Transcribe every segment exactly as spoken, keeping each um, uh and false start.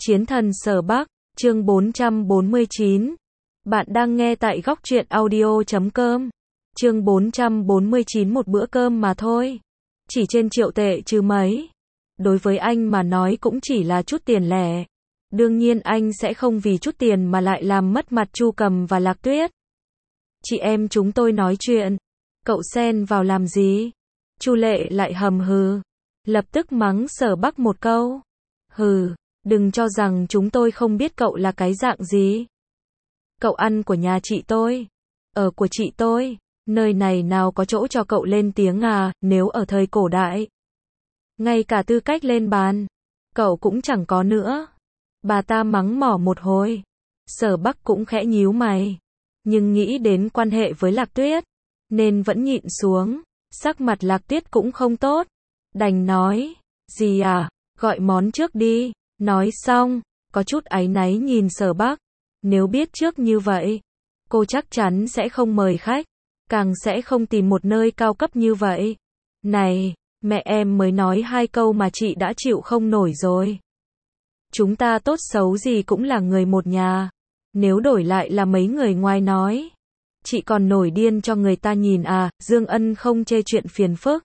Chiến thần Sở Bắc, chương bốn trăm bốn mươi chín. Bạn đang nghe tại góc truyện audio chấm com. Chương bốn trăm bốn mươi chín, một bữa cơm mà thôi. Chỉ trên triệu tệ chứ mấy. Đối với anh mà nói cũng chỉ là chút tiền lẻ. Đương nhiên anh sẽ không vì chút tiền mà lại làm mất mặt Chu Cầm và Lạc Tuyết. Chị em chúng tôi nói chuyện. Cậu xen vào làm gì? Chu Lệ lại hầm hừ. Lập tức mắng Sở Bắc một câu. Hừ, đừng cho rằng chúng tôi không biết cậu là cái dạng gì. Cậu ăn của nhà chị tôi. Ở của chị tôi. Nơi này nào có chỗ cho cậu lên tiếng à, nếu ở thời cổ đại. Ngay cả tư cách lên bàn. Cậu cũng chẳng có nữa. Bà ta mắng mỏ một hồi. Sở Bắc cũng khẽ nhíu mày. Nhưng nghĩ đến quan hệ với Lạc Tuyết. Nên vẫn nhịn xuống. Sắc mặt Lạc Tuyết cũng không tốt. Đành nói. Gì à, gọi món trước đi. Nói xong, có chút áy náy nhìn Sở Bắc. Nếu biết trước như vậy, cô chắc chắn sẽ không mời khách. Càng sẽ không tìm một nơi cao cấp như vậy. Này, mẹ em mới nói hai câu mà chị đã chịu không nổi rồi. Chúng ta tốt xấu gì cũng là người một nhà. Nếu đổi lại là mấy người ngoài nói, chị còn nổi điên cho người ta nhìn à, Dương Ân không chê chuyện phiền phức.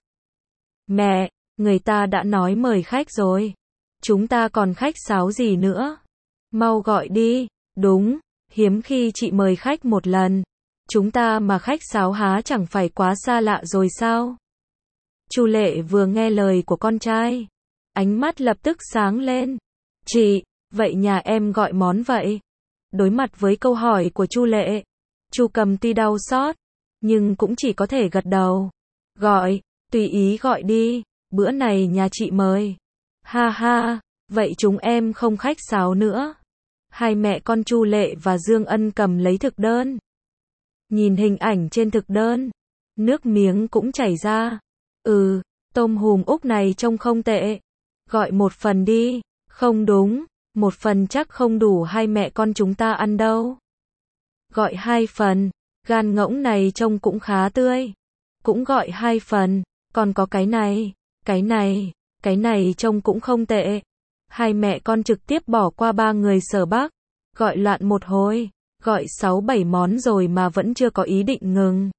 Mẹ, người ta đã nói mời khách rồi. Chúng ta còn khách sáo gì nữa? Mau gọi đi. Đúng, hiếm khi chị mời khách một lần. Chúng ta mà khách sáo há chẳng phải quá xa lạ rồi sao? Chu Lệ vừa nghe lời của con trai, ánh mắt lập tức sáng lên. Chị, vậy nhà em gọi món vậy? Đối mặt với câu hỏi của Chu Lệ, Chu Cầm tuy đau xót, nhưng cũng chỉ có thể gật đầu. Gọi, tùy ý gọi đi, bữa này nhà chị mời. Ha ha, vậy chúng em không khách sáo nữa. Hai mẹ con Chu Lệ và Dương Ân cầm lấy thực đơn. Nhìn hình ảnh trên thực đơn, nước miếng cũng chảy ra. Ừ, tôm hùm Úc này trông không tệ. Gọi một phần đi. Không đúng, một phần chắc không đủ hai mẹ con chúng ta ăn đâu. Gọi hai phần, gan ngỗng này trông cũng khá tươi. Cũng gọi hai phần, còn có cái này, cái này, cái này trông cũng không tệ. Hai mẹ con trực tiếp bỏ qua ba người Sở Bắc, gọi loạn một hồi, gọi sáu bảy món rồi mà vẫn chưa có ý định ngừng.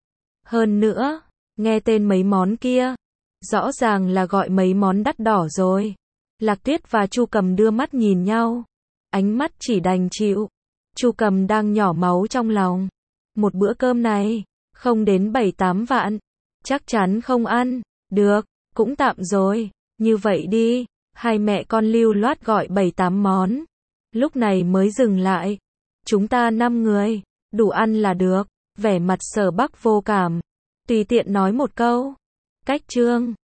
Hơn nữa, nghe tên mấy món kia, rõ ràng là gọi mấy món đắt đỏ rồi. Lạc Tuyết và Chu Cầm đưa mắt nhìn nhau, ánh mắt chỉ đành chịu. Chu Cầm đang nhỏ máu trong lòng. Một bữa cơm này, không đến bảy tám vạn, chắc chắn không ăn được, cũng tạm rồi. Như vậy đi, hai mẹ con lưu loát gọi bảy tám món. Lúc này mới dừng lại. Chúng ta năm người, đủ ăn là được. Vẻ mặt Sở Bắc vô cảm, tùy tiện nói một câu. Cách trương,